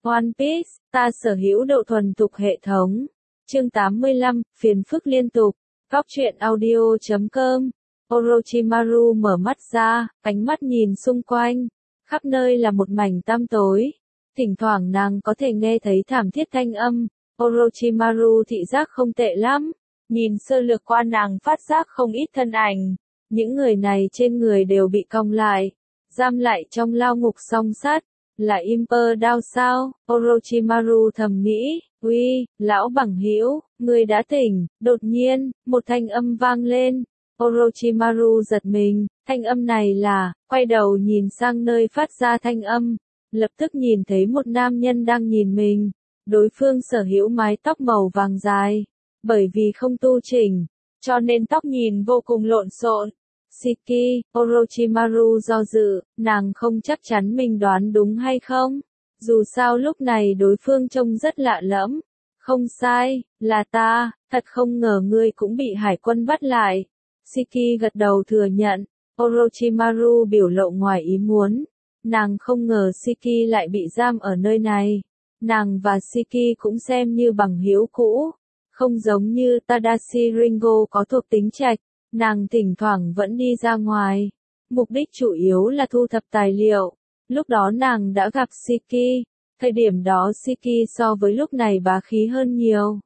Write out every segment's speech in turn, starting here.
One Piece, ta sở hữu độ thuần thục hệ thống. Chương 85, phiền phức liên tục. Góc truyện audio.com. Orochimaru mở mắt ra, ánh mắt nhìn xung quanh. Khắp nơi là một mảnh tăm tối. Thỉnh thoảng nàng có thể nghe thấy thảm thiết thanh âm. Orochimaru thị giác không tệ lắm. Nhìn sơ lược qua nàng phát giác không ít thân ảnh. Những người này trên người đều bị còng lại, giam lại trong lao ngục song sắt. Là Imper Down sao? Orochimaru thầm nghĩ. Uy, lão bằng hữu, ngươi đã tỉnh. Đột nhiên, một thanh âm vang lên. Orochimaru giật mình, thanh âm này là, quay đầu nhìn sang nơi phát ra thanh âm. Lập tức nhìn thấy một nam nhân đang nhìn mình. Đối phương sở hữu mái tóc màu vàng dài. Bởi vì không tu chỉnh, cho nên tóc nhìn vô cùng lộn xộn. Shiki, Orochimaru do dự, nàng không chắc chắn mình đoán đúng hay không. Dù sao lúc này đối phương trông rất lạ lẫm. Không sai, là ta, thật không ngờ ngươi cũng bị hải quân bắt lại. Shiki gật đầu thừa nhận. Orochimaru biểu lộ ngoài ý muốn. Nàng không ngờ Shiki lại bị giam ở nơi này. Nàng và Shiki cũng xem như bằng hữu cũ. Không giống như Tadashi Ringo có thuộc tính trạch. Nàng thỉnh thoảng vẫn đi ra ngoài. Mục đích chủ yếu là thu thập tài liệu. Lúc đó nàng đã gặp Shiki. Thời điểm đó Shiki so với lúc này bá khí hơn nhiều.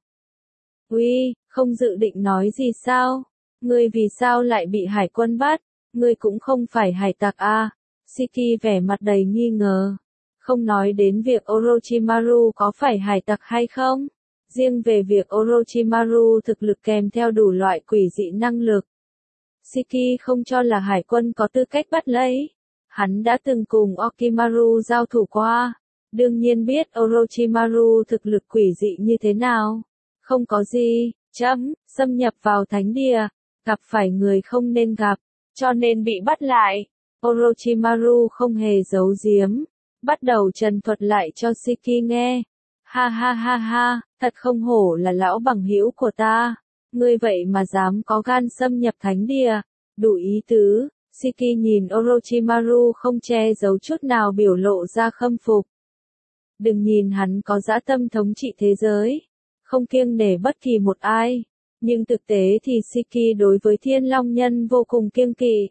Uy, không dự định nói gì sao? Ngươi vì sao lại bị hải quân bắt? Ngươi cũng không phải hải tặc à? Shiki vẻ mặt đầy nghi ngờ. Không nói đến việc Orochimaru có phải hải tặc hay không. Riêng về việc Orochimaru thực lực kèm theo đủ loại quỷ dị năng lực. Shiki không cho là hải quân có tư cách bắt lấy. Hắn đã từng cùng Okimaru giao thủ qua. Đương nhiên biết Orochimaru thực lực quỷ dị như thế nào. Không có gì, xâm nhập vào thánh địa, gặp phải người không nên gặp, cho nên bị bắt lại. Orochimaru không hề giấu giếm, bắt đầu trần thuật lại cho Shiki nghe. Ha ha ha ha, thật không hổ là lão bằng hữu của ta. Ngươi vậy mà dám có gan xâm nhập thánh địa, đủ ý tứ. Shiki nhìn Orochimaru không che giấu chút nào biểu lộ ra khâm phục. Đừng nhìn hắn có dã tâm thống trị thế giới, không kiêng nể bất kỳ một ai, nhưng thực tế thì Shiki đối với Thiên Long Nhân vô cùng kiêng kỵ.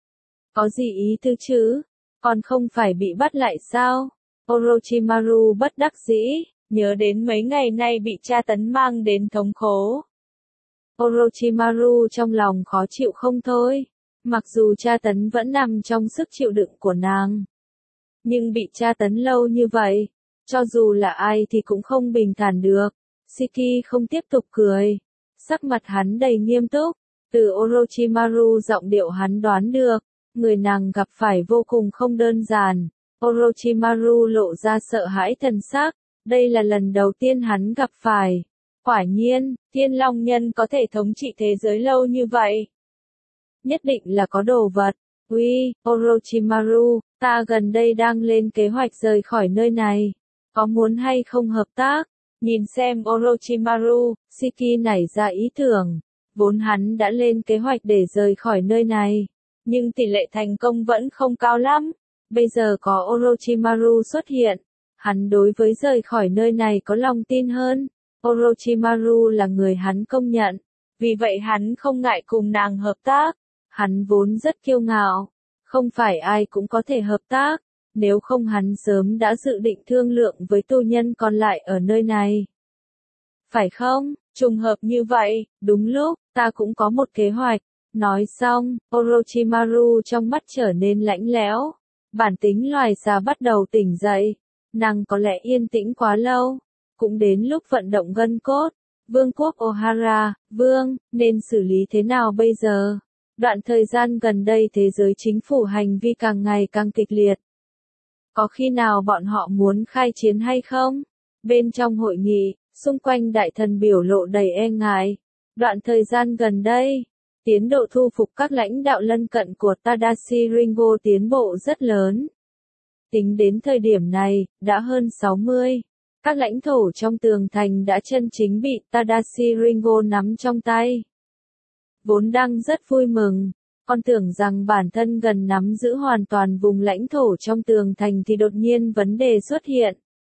Có gì ý tứ chứ? Còn không phải bị bắt lại sao? Orochimaru bất đắc dĩ, nhớ đến mấy ngày nay bị tra tấn mang đến thống khổ. Orochimaru trong lòng khó chịu không thôi. Mặc dù tra tấn vẫn nằm trong sức chịu đựng của nàng, nhưng bị tra tấn lâu như vậy, cho dù là ai thì cũng không bình thản được. Shiki không tiếp tục cười. Sắc mặt hắn đầy nghiêm túc. Từ Orochimaru giọng điệu hắn đoán được, người nàng gặp phải vô cùng không đơn giản. Orochimaru lộ ra sợ hãi thần sắc. Đây là lần đầu tiên hắn gặp phải. Quả nhiên, Thiên Long Nhân có thể thống trị thế giới lâu như vậy. Nhất định là có đồ vật. Uy, Orochimaru, ta gần đây đang lên kế hoạch rời khỏi nơi này. Có muốn hay không hợp tác? Nhìn xem Orochimaru, Shiki nảy ra ý tưởng. Vốn hắn đã lên kế hoạch để rời khỏi nơi này. Nhưng tỷ lệ thành công vẫn không cao lắm. Bây giờ có Orochimaru xuất hiện. Hắn đối với rời khỏi nơi này có lòng tin hơn. Orochimaru là người hắn công nhận. Vì vậy hắn không ngại cùng nàng hợp tác. Hắn vốn rất kiêu ngạo. Không phải ai cũng có thể hợp tác. Nếu không hắn sớm đã dự định thương lượng với tù nhân còn lại ở nơi này. Phải không? Trùng hợp như vậy, đúng lúc, ta cũng có một kế hoạch. Nói xong, Orochimaru trong mắt trở nên lạnh lẽo. Bản tính loài xà bắt đầu tỉnh dậy. Nàng có lẽ yên tĩnh quá lâu. Cũng đến lúc vận động gân cốt. Vương quốc Ohara, vương, nên xử lý thế nào bây giờ? Đoạn thời gian gần đây thế giới chính phủ hành vi càng ngày càng kịch liệt. Có khi nào bọn họ muốn khai chiến hay không? Bên trong hội nghị, xung quanh đại thần biểu lộ đầy e ngại. Đoạn thời gian gần đây, tiến độ thu phục các lãnh đạo lân cận của Tadashi Ringo tiến bộ rất lớn. Tính đến thời điểm này, đã hơn 60. Các lãnh thổ trong tường thành đã chân chính bị Tadashi Ringo nắm trong tay. Vốn đang rất vui mừng. Con tưởng rằng bản thân gần nắm giữ hoàn toàn vùng lãnh thổ trong tường thành thì đột nhiên vấn đề xuất hiện.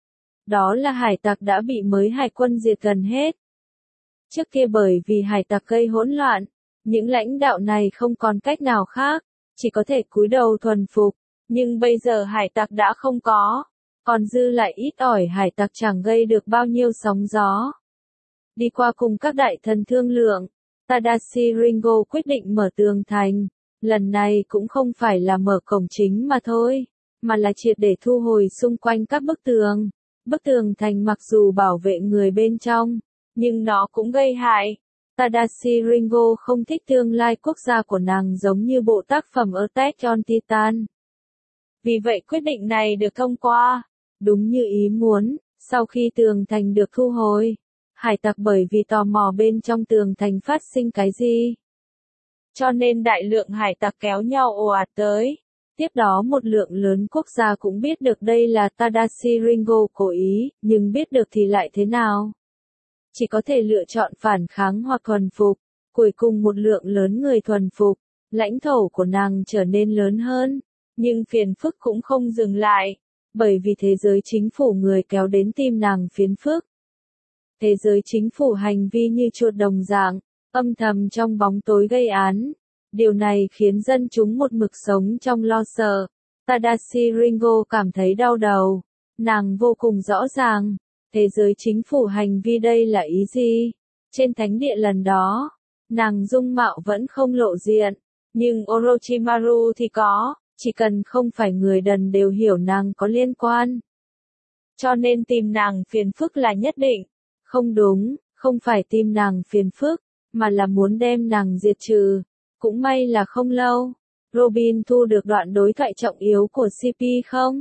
Đó là hải tặc đã bị mới hải quân diệt gần hết. Trước kia bởi vì hải tặc gây hỗn loạn, những lãnh đạo này không còn cách nào khác, chỉ có thể cúi đầu thuần phục. Nhưng bây giờ hải tặc đã không có, còn dư lại ít ỏi hải tặc chẳng gây được bao nhiêu sóng gió. Đi qua cùng các đại thần thương lượng, Tadashi Ringo quyết định mở tường thành. Lần này cũng không phải là mở cổng chính mà thôi, mà là triệt để thu hồi xung quanh các bức tường. Bức tường thành mặc dù bảo vệ người bên trong, nhưng nó cũng gây hại. Tadashi Ringo không thích tương lai quốc gia của nàng giống như bộ tác phẩm Attack on Titan. Vì vậy quyết định này được thông qua, đúng như ý muốn, sau khi tường thành được thu hồi. Hải tặc bởi vì tò mò bên trong tường thành phát sinh cái gì, cho nên đại lượng hải tặc kéo nhau ồ ạt tới. Tiếp đó một lượng lớn quốc gia cũng biết được đây là Tadashi Ringo cố ý, nhưng biết được thì lại thế nào? Chỉ có thể lựa chọn phản kháng hoặc thuần phục. Cuối cùng một lượng lớn người thuần phục, lãnh thổ của nàng trở nên lớn hơn. Nhưng phiền phức cũng không dừng lại, bởi vì thế giới chính phủ người kéo đến tìm nàng phiền phức. Thế giới chính phủ hành vi như chuột đồng dạng, âm thầm trong bóng tối gây án. Điều này khiến dân chúng một mực sống trong lo sợ. Tadashi Ringo cảm thấy đau đầu. Nàng vô cùng rõ ràng, thế giới chính phủ hành vi đây là ý gì? Trên thánh địa lần đó, nàng dung mạo vẫn không lộ diện, nhưng Orochimaru thì có, chỉ cần không phải người đần đều hiểu nàng có liên quan. Cho nên tìm nàng phiền phức là nhất định. Không đúng, không phải tìm nàng phiền phức, mà là muốn đem nàng diệt trừ. Cũng may là không lâu, Robin thu được đoạn đối thoại trọng yếu của CP không?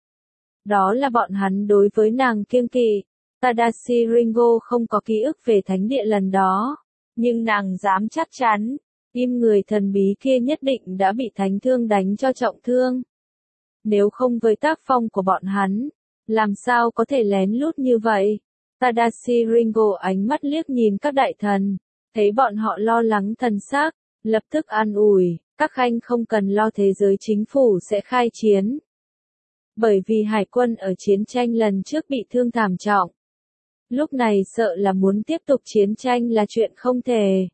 Đó là bọn hắn đối với nàng kiêng kỵ. Tadashi Ringo không có ký ức về thánh địa lần đó, nhưng nàng dám chắc chắn, tim người thần bí kia nhất định đã bị thánh thương đánh cho trọng thương. Nếu không với tác phong của bọn hắn, làm sao có thể lén lút như vậy? Tadashi Ringo ánh mắt liếc nhìn các đại thần, thấy bọn họ lo lắng thần sắc, lập tức an ủi, các khanh không cần lo, thế giới chính phủ sẽ khai chiến. Bởi vì hải quân ở chiến tranh lần trước bị thương thảm trọng. Lúc này sợ là muốn tiếp tục chiến tranh là chuyện không thể.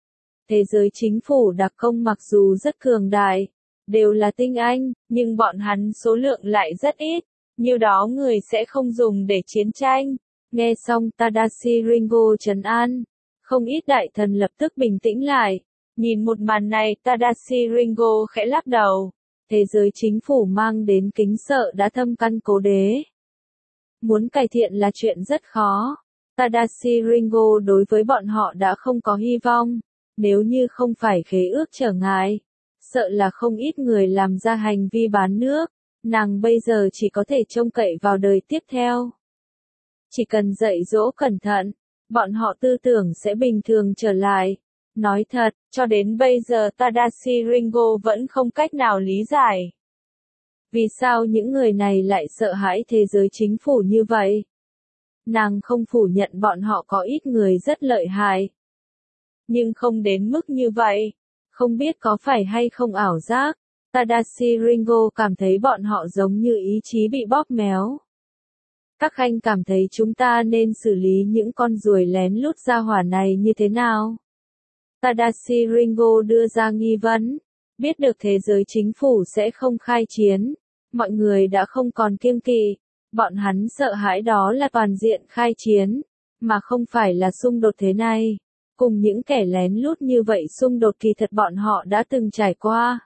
Thế giới chính phủ đặc công mặc dù rất cường đại, đều là tinh anh, nhưng bọn hắn số lượng lại rất ít, nhiều đó người sẽ không dùng để chiến tranh. Nghe xong Tadashi Ringo trấn an, không ít đại thần lập tức bình tĩnh lại. Nhìn một màn này Tadashi Ringo khẽ lắc đầu. Thế giới chính phủ mang đến kính sợ đã thâm căn cố đế. Muốn cải thiện là chuyện rất khó. Tadashi Ringo đối với bọn họ đã không có hy vọng. Nếu như không phải khế ước trở ngại, sợ là không ít người làm ra hành vi bán nước. Nàng bây giờ chỉ có thể trông cậy vào đời tiếp theo. Chỉ cần dạy dỗ cẩn thận, bọn họ tư tưởng sẽ bình thường trở lại. Nói thật, cho đến bây giờ Tadashi Ringo vẫn không cách nào lý giải. Vì sao những người này lại sợ hãi thế giới chính phủ như vậy? Nàng không phủ nhận bọn họ có ít người rất lợi hại. Nhưng không đến mức như vậy. Không biết có phải hay không ảo giác, Tadashi Ringo cảm thấy bọn họ giống như ý chí bị bóp méo. Các khanh cảm thấy chúng ta nên xử lý những con ruồi lén lút ra hỏa này như thế nào? Tadashi Ringo đưa ra nghi vấn. Biết được thế giới chính phủ sẽ không khai chiến, mọi người đã không còn kiêng kỵ. Bọn hắn sợ hãi đó là toàn diện khai chiến, mà không phải là xung đột thế này. Cùng những kẻ lén lút như vậy xung đột kỳ thật bọn họ đã từng trải qua.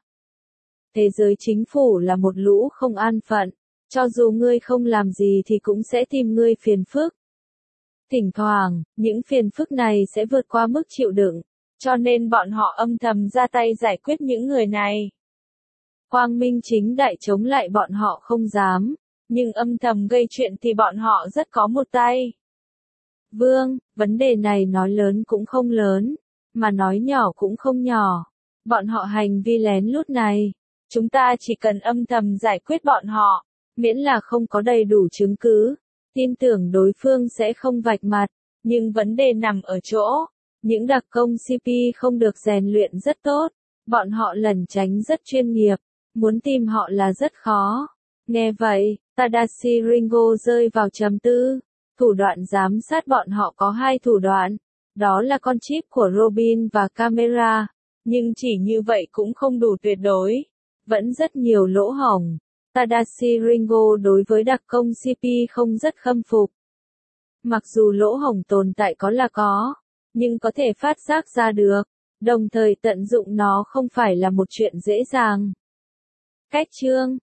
Thế giới chính phủ là một lũ không an phận, cho dù ngươi không làm gì thì cũng sẽ tìm ngươi phiền phức. Thỉnh thoảng, những phiền phức này sẽ vượt qua mức chịu đựng, cho nên bọn họ âm thầm ra tay giải quyết những người này. Quang minh chính đại chống lại bọn họ không dám, nhưng âm thầm gây chuyện thì bọn họ rất có một tay. Vương, vấn đề này nói lớn cũng không lớn, mà nói nhỏ cũng không nhỏ. Bọn họ hành vi lén lút này, chúng ta chỉ cần âm thầm giải quyết bọn họ, miễn là không có đầy đủ chứng cứ, tin tưởng đối phương sẽ không vạch mặt. Nhưng vấn đề nằm ở chỗ, những đặc công CP không được rèn luyện rất tốt, bọn họ lẩn tránh rất chuyên nghiệp, muốn tìm họ là rất khó. Nghe vậy, Tadashi Ringo rơi vào trầm tư. Thủ đoạn giám sát bọn họ có hai thủ đoạn. Đó là con chip của Robin và camera. Nhưng chỉ như vậy cũng không đủ tuyệt đối. Vẫn rất nhiều lỗ hổng. Tadashi Ringo đối với đặc công CP không rất khâm phục. Mặc dù lỗ hổng tồn tại có là có, nhưng có thể phát giác ra được, đồng thời tận dụng nó không phải là một chuyện dễ dàng. Cách chương